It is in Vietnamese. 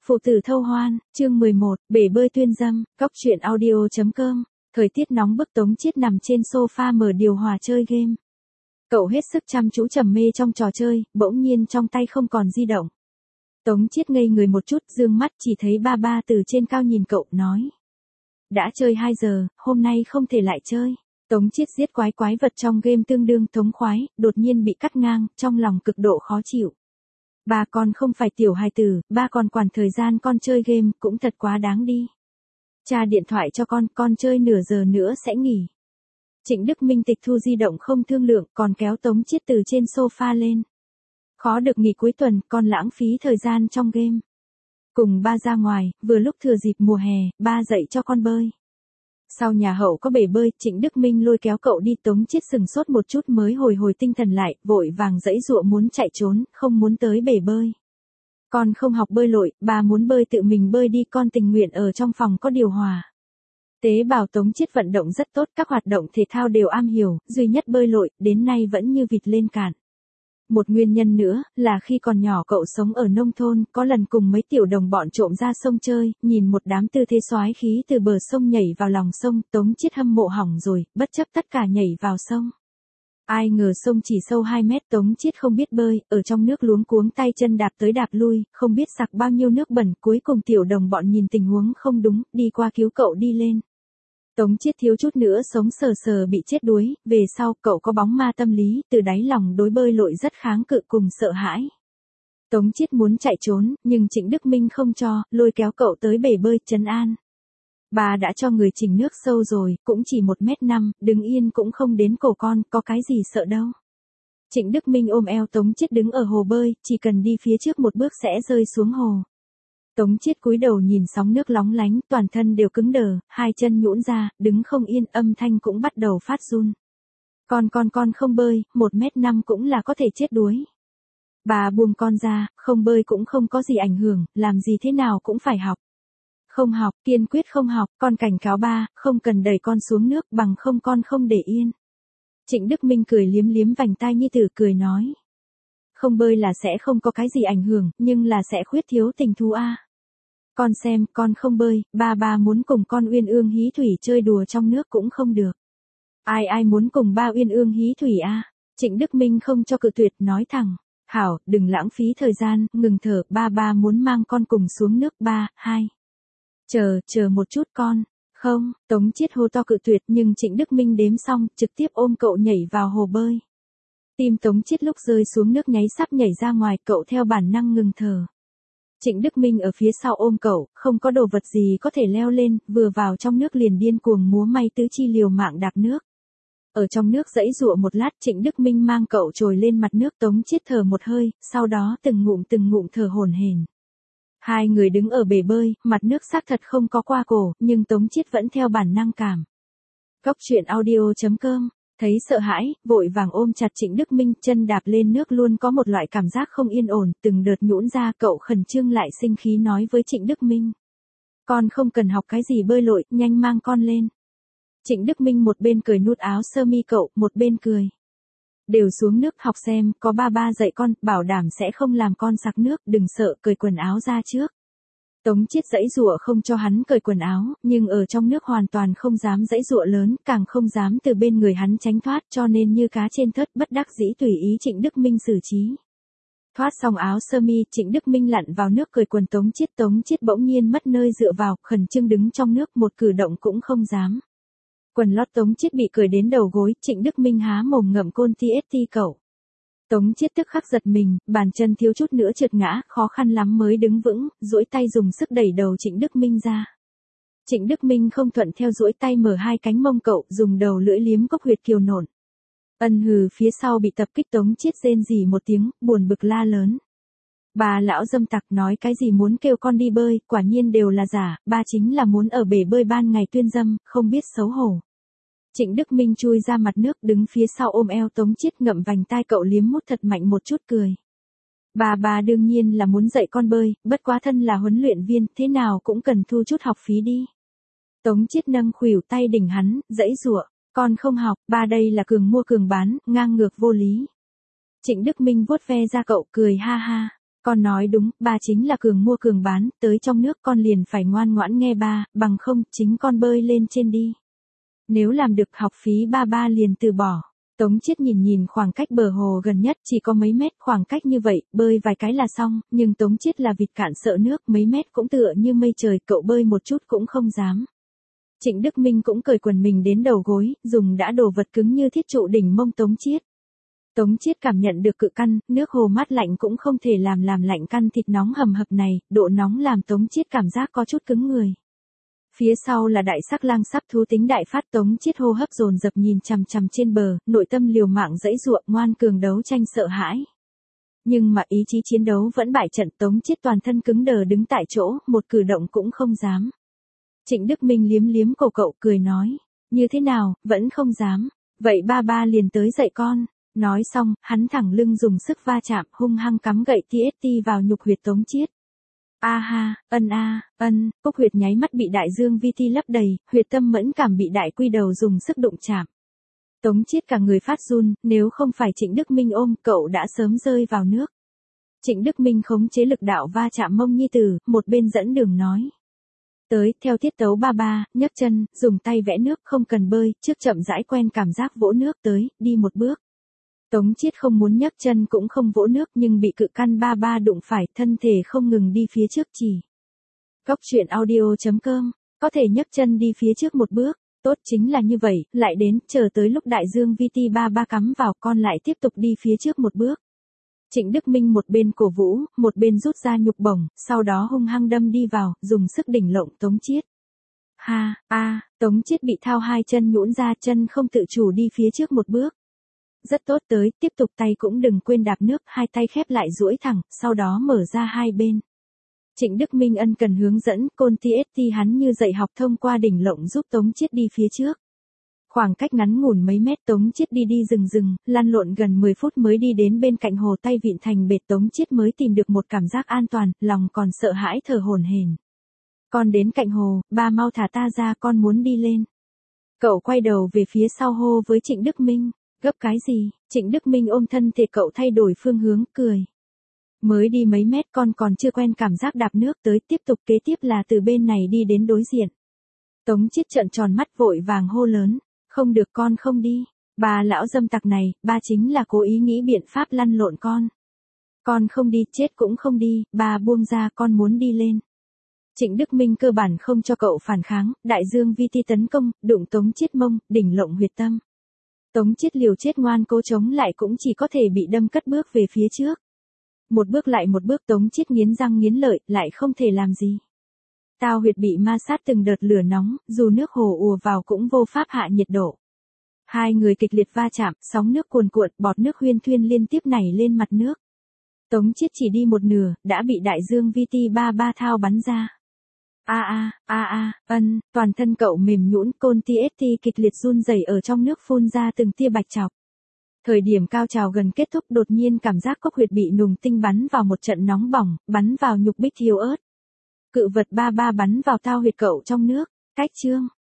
Phụ tử thâu hoan, chương 11, bể bơi tuyên dâm, Cóc truyện audio.com. Thời tiết nóng bức Tống Chiết nằm trên sofa mở điều hòa chơi game. Cậu hết sức chăm chú trầm mê trong trò chơi, bỗng nhiên trong tay không còn di động. Tống Chiết ngây người một chút, dương mắt chỉ thấy ba ba từ trên cao nhìn cậu, nói. Đã chơi 2 giờ, hôm nay không thể lại chơi. Tống Chiết giết quái vật trong game tương đương thống khoái, đột nhiên bị cắt ngang, trong lòng cực độ khó chịu. Ba con không phải tiểu hài tử, ba còn quản thời gian con chơi game, cũng thật quá đáng đi. Cha điện thoại cho con chơi nửa giờ nữa sẽ nghỉ. Trịnh Đức Minh tịch thu di động không thương lượng, còn kéo Tống Chiết từ trên sofa lên. Khó được nghỉ cuối tuần, con lãng phí thời gian trong game. Cùng ba ra ngoài, vừa lúc thừa dịp mùa hè, ba dạy cho con bơi. Sau nhà hậu có bể bơi, Trịnh Đức Minh lôi kéo cậu đi. Tống Chiết sừng sốt một chút mới hồi tinh thần lại, vội vàng giãy giụa muốn chạy trốn, không muốn tới bể bơi. Con không học bơi lội, ba muốn bơi tự mình bơi đi, con tình nguyện ở trong phòng có điều hòa. Tế bào Tống Chiết vận động rất tốt, các hoạt động thể thao đều am hiểu, duy nhất bơi lội, đến nay vẫn như vịt lên cạn. Một nguyên nhân nữa, là khi còn nhỏ cậu sống ở nông thôn, có lần cùng mấy tiểu đồng bọn trộm ra sông chơi, nhìn một đám tư thế soái khí từ bờ sông nhảy vào lòng sông, Tống Chiết hâm mộ hỏng rồi, bất chấp tất cả nhảy vào sông. Ai ngờ sông chỉ sâu 2 mét, Tống Chiết không biết bơi, ở trong nước luống cuống tay chân đạp tới đạp lui, không biết sặc bao nhiêu nước bẩn, cuối cùng tiểu đồng bọn nhìn tình huống không đúng, đi qua cứu cậu đi lên. Tống Chiết thiếu chút nữa sống sờ sờ bị chết đuối, về sau cậu có bóng ma tâm lý, từ đáy lòng đối bơi lội rất kháng cự cùng sợ hãi. Tống Chiết muốn chạy trốn, nhưng Trịnh Đức Minh không cho, lôi kéo cậu tới bể bơi trấn an. Bà đã cho người chỉnh nước sâu rồi, cũng chỉ 1m5, đứng yên cũng không đến cổ con, có cái gì sợ đâu. Trịnh Đức Minh ôm eo Tống Chiết đứng ở hồ bơi, chỉ cần đi phía trước một bước sẽ rơi xuống hồ. Tống Chiết cúi đầu nhìn sóng nước lóng lánh, toàn thân đều cứng đờ, hai chân nhũn ra, đứng không yên, âm thanh cũng bắt đầu phát run. Con không bơi, 1m5 cũng là có thể chết đuối. Bà buông con ra, không bơi cũng không có gì ảnh hưởng, làm gì thế nào cũng phải học. Không học, kiên quyết không học, con cảnh cáo ba, không cần đẩy con xuống nước, bằng không con không để yên. Trịnh Đức Minh cười liếm liếm vành tai nhi tử, cười nói. Không bơi là sẽ không có cái gì ảnh hưởng, nhưng là sẽ khuyết thiếu tình thú a. Con xem, con không bơi, ba muốn cùng con uyên ương hí thủy chơi đùa trong nước cũng không được. Ai muốn cùng ba uyên ương hí thủy a? Trịnh Đức Minh không cho cự tuyệt, nói thẳng. Hảo, đừng lãng phí thời gian, ngừng thở, ba muốn mang con cùng xuống nước, 3, 2. Chờ một chút con. Không, Tống Chiết hô to cự tuyệt, nhưng Trịnh Đức Minh đếm xong, trực tiếp ôm cậu nhảy vào hồ bơi. Tim Tống Chiết lúc rơi xuống nước nháy sắp nhảy ra ngoài, cậu theo bản năng ngừng thở. Trịnh Đức Minh ở phía sau ôm cậu, không có đồ vật gì có thể leo lên, vừa vào trong nước liền điên cuồng múa may tứ chi liều mạng đạp nước. Ở trong nước giãy giụa một lát, Trịnh Đức Minh mang cậu trồi lên mặt nước. Tống Chiết thở một hơi, sau đó từng ngụm thở hổn hển. Hai người đứng ở bể bơi, mặt nước xác thật không có qua cổ, nhưng Tống Chiết vẫn theo bản năng cảm. Cóc truyện audio.com. Thấy sợ hãi, vội vàng ôm chặt Trịnh Đức Minh, chân đạp lên nước luôn có một loại cảm giác không yên ổn, từng đợt nhũn ra, cậu khẩn trương lại sinh khí nói với Trịnh Đức Minh. Con không cần học cái gì bơi lội, nhanh mang con lên. Trịnh Đức Minh một bên cởi nút áo sơ mi cậu, một bên cười. Đều xuống nước học xem, có ba dạy con, bảo đảm sẽ không làm con sặc nước, đừng sợ, cởi quần áo ra trước. Tống Chiết giãy giụa không cho hắn cởi quần áo, nhưng ở trong nước hoàn toàn không dám giãy giụa lớn, càng không dám từ bên người hắn tránh thoát, cho nên như cá trên thớt, bất đắc dĩ tùy ý Trịnh Đức Minh xử trí. Thoát xong áo sơ mi, Trịnh Đức Minh lặn vào nước cởi quần Tống Chiết bỗng nhiên mất nơi dựa vào, khẩn trương đứng trong nước, một cử động cũng không dám. Quần lót Tống Chiết bị cởi đến đầu gối, Trịnh Đức Minh há mồm ngậm côn TST cậu. Tống Chiết tức khắc giật mình, bàn chân thiếu chút nữa trượt ngã, khó khăn lắm mới đứng vững, duỗi tay dùng sức đẩy đầu Trịnh Đức Minh ra. Trịnh Đức Minh không thuận theo, duỗi tay mở hai cánh mông cậu, dùng đầu lưỡi liếm cốc huyệt kiều nộn. Ân hừ, phía sau bị tập kích. Tống Chiết rên rỉ một tiếng, buồn bực la lớn. Bà lão dâm tặc nói cái gì muốn kêu con đi bơi, quả nhiên đều là giả, ba chính là muốn ở bể bơi ban ngày tuyên dâm, không biết xấu hổ. Trịnh Đức Minh chui ra mặt nước, đứng phía sau ôm eo Tống Chiết, ngậm vành tai cậu liếm mút thật mạnh một chút, cười. Bà đương nhiên là muốn dạy con bơi, bất quá thân là huấn luyện viên, thế nào cũng cần thu chút học phí đi. Tống Chiết nâng khuỷu tay đỉnh hắn, giãy giụa. Con không học, ba đây là cường mua cường bán, ngang ngược vô lý. Trịnh Đức Minh vuốt ve ra cậu, cười ha ha. Con nói đúng, ba chính là cường mua cường bán, tới trong nước con liền phải ngoan ngoãn nghe ba, bằng không, chính con bơi lên trên đi. Nếu làm được học phí ba liền từ bỏ. Tống Chiết nhìn nhìn khoảng cách bờ hồ gần nhất chỉ có mấy mét, khoảng cách như vậy, bơi vài cái là xong, nhưng Tống Chiết là vịt cạn sợ nước, mấy mét cũng tựa như mây trời, cậu bơi một chút cũng không dám. Trịnh Đức Minh cũng cởi quần mình đến đầu gối, dùng đã đồ vật cứng như thiết trụ đỉnh mông Tống Chiết. Tống Chiết cảm nhận được cự căn, nước hồ mát lạnh cũng không thể làm lạnh căn thịt nóng hầm hập này, độ nóng làm Tống Chiết cảm giác có chút cứng người. Phía sau là đại sắc lang sắp thú tính đại phát, Tống Chiết hô hấp dồn dập nhìn chằm chằm trên bờ, nội tâm liều mạng dãy giụa, ngoan cường đấu tranh sợ hãi. Nhưng mà ý chí chiến đấu vẫn bại trận, Tống Chiết toàn thân cứng đờ đứng tại chỗ, một cử động cũng không dám. Trịnh Đức Minh liếm liếm cổ cậu cười nói, như thế nào, vẫn không dám, vậy ba liền tới dạy con. Nói xong, hắn thẳng lưng dùng sức va chạm, hung hăng cắm gậy TST vào nhục huyệt Tống Chiết. A ha, cúc huyệt nháy mắt bị đại dương vi ti lấp đầy, huyệt tâm mẫn cảm bị đại quy đầu dùng sức đụng chạm. Tống Chiết cả người phát run, nếu không phải Trịnh Đức Minh ôm, cậu đã sớm rơi vào nước. Trịnh Đức Minh khống chế lực đạo va chạm mông nhi tử, một bên dẫn đường nói. Tới, theo tiết tấu ba, nhấc chân, dùng tay vẽ nước, không cần bơi, trước chậm rãi quen cảm giác vỗ nước tới, đi một bước. Tống Chiết không muốn nhấc chân cũng không vỗ nước nhưng bị cự căn ba đụng phải, thân thể không ngừng đi phía trước chỉ. Góc truyện audio.com, có thể nhấc chân đi phía trước một bước, tốt chính là như vậy, lại đến, chờ tới lúc đại dương VT ba cắm vào con lại tiếp tục đi phía trước một bước. Trịnh Đức Minh một bên cổ vũ, một bên rút ra nhục bổng, sau đó hung hăng đâm đi vào, dùng sức đỉnh lộng Tống Chiết. Tống Chiết bị thao hai chân nhũn ra, chân không tự chủ đi phía trước một bước. Rất tốt, tới, tiếp tục tay cũng đừng quên đạp nước, hai tay khép lại duỗi thẳng, sau đó mở ra hai bên. Trịnh Đức Minh ân cần hướng dẫn, côn TST hắn như dạy học thông qua đỉnh lộng giúp Tống Chiết đi phía trước. Khoảng cách ngắn ngủn mấy mét, Tống Chiết đi rừng, lăn lộn gần 10 phút mới đi đến bên cạnh hồ, tay vịn thành bệt, Tống Chiết mới tìm được một cảm giác an toàn, lòng còn sợ hãi thở hổn hển. Con đến cạnh hồ, ba mau thả ta ra, con muốn đi lên. Cậu quay đầu về phía sau hô với Trịnh Đức Minh. Gấp cái gì? Trịnh Đức Minh ôm thân thể cậu thay đổi phương hướng, cười. Mới đi mấy mét con còn chưa quen cảm giác đạp nước, tới tiếp tục, kế tiếp là từ bên này đi đến đối diện. Tống Chiết trợn tròn mắt vội vàng hô lớn. Không được, con không đi. Bà lão dâm tặc này, ba chính là cố ý nghĩ biện pháp lăn lộn con. Con không đi, chết cũng không đi, bà buông ra, con muốn đi lên. Trịnh Đức Minh cơ bản không cho cậu phản kháng, đại dương vi ti tấn công, đụng Tống Chiết mông, đỉnh lộng huyệt tâm. Tống Chiết liều chết ngoan cố chống lại cũng chỉ có thể bị đâm cất bước về phía trước. Một bước lại một bước, Tống Chiết nghiến răng nghiến lợi, lại không thể làm gì. Tao huyệt bị ma sát từng đợt lửa nóng, dù nước hồ ùa vào cũng vô pháp hạ nhiệt độ. Hai người kịch liệt va chạm, sóng nước cuồn cuộn, bọt nước huyên thuyên liên tiếp nảy lên mặt nước. Tống Chiết chỉ đi một nửa, đã bị đại dương vi ti ba thao bắn ra. Toàn thân cậu mềm nhũn, côn TST kịch liệt run rẩy ở trong nước phun ra từng tia bạch trọc. Thời điểm cao trào gần kết thúc, đột nhiên cảm giác cốc huyệt bị nùng tinh bắn vào một trận nóng bỏng, bắn vào nhục bích yếu ớt. Cự vật ba bắn vào tao huyệt cậu trong nước. Cách chương.